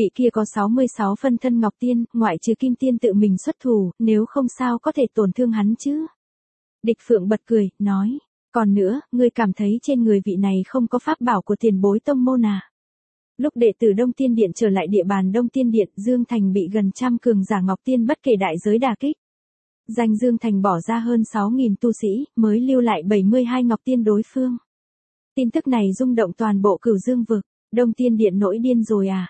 Vị kia có 66 phân thân Ngọc Tiên, ngoại trừ Kim Tiên tự mình xuất thủ, nếu không sao có thể tổn thương hắn chứ. Địch Phượng bật cười, nói, còn nữa, ngươi cảm thấy trên người vị này không có pháp bảo của tiền bối tông môn à? Lúc đệ tử Đông Tiên Điện trở lại địa bàn Đông Tiên Điện, Dương Thành bị gần trăm cường giả Ngọc Tiên bất kể đại giới đả kích. Danh Dương Thành bỏ ra hơn 6.000 tu sĩ, mới lưu lại 72 Ngọc Tiên đối phương. Tin tức này rung động toàn bộ Cửu Dương vực, Đông Tiên Điện nổi điên rồi à?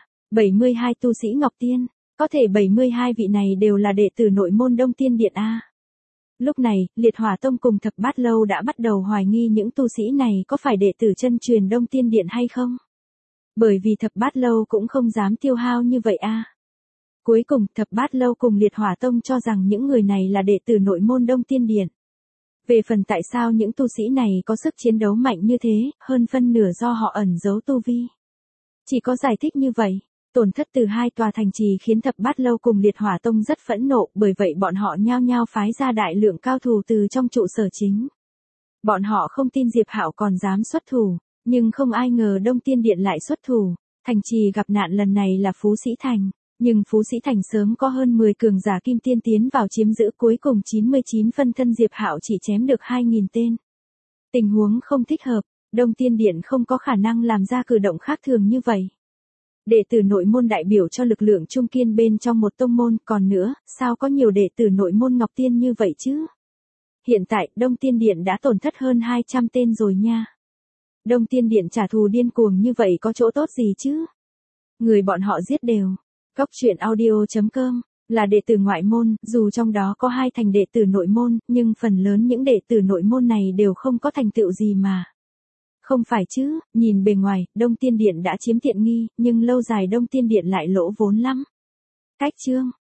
72 tu sĩ Ngọc Tiên, có thể 72 vị này đều là đệ tử nội môn Đông Tiên Điện a. Lúc này, Liệt Hỏa Tông cùng Thập Bát Lâu đã bắt đầu hoài nghi những tu sĩ này có phải đệ tử chân truyền Đông Tiên Điện hay không. Bởi vì Thập Bát Lâu cũng không dám tiêu hao như vậy a. Cuối cùng, Thập Bát Lâu cùng Liệt Hỏa Tông cho rằng những người này là đệ tử nội môn Đông Tiên Điện. Về phần tại sao những tu sĩ này có sức chiến đấu mạnh như thế, hơn phân nửa do họ ẩn giấu tu vi. Chỉ có giải thích như vậy. Tổn thất từ hai tòa thành trì khiến Thập Bát Lâu cùng Liệt Hỏa Tông rất phẫn nộ, bởi vậy bọn họ nhao nhao phái ra đại lượng cao thủ từ trong trụ sở chính. Bọn họ không tin Diệp Hạo còn dám xuất thủ, nhưng không ai ngờ Đông Tiên Điện lại xuất thủ. Thành trì gặp nạn lần này là Phú Sĩ Thành, nhưng Phú Sĩ Thành sớm có hơn 10 cường giả Kim Tiên tiến vào chiếm giữ, cuối cùng 99 phân thân Diệp Hạo chỉ chém được 2.000 tên. Tình huống không thích hợp, Đông Tiên Điện không có khả năng làm ra cử động khác thường như vậy. Đệ tử nội môn đại biểu cho lực lượng trung kiên bên trong một tông môn, còn nữa, sao có nhiều đệ tử nội môn Ngọc Tiên như vậy chứ? Hiện tại, Đông Tiên Điện đã tổn thất hơn 200 tên rồi nha. Đông Tiên Điện trả thù điên cuồng như vậy có chỗ tốt gì chứ? Người bọn họ giết đều. Cốc truyện audio.com là đệ tử ngoại môn, dù trong đó có 2 thành đệ tử nội môn, nhưng phần lớn những đệ tử nội môn này đều không có thành tựu gì mà. Không phải chứ, nhìn bề ngoài, Đông Tiên Điện đã chiếm tiện nghi, nhưng lâu dài Đông Tiên Điện lại lỗ vốn lắm. Cách chương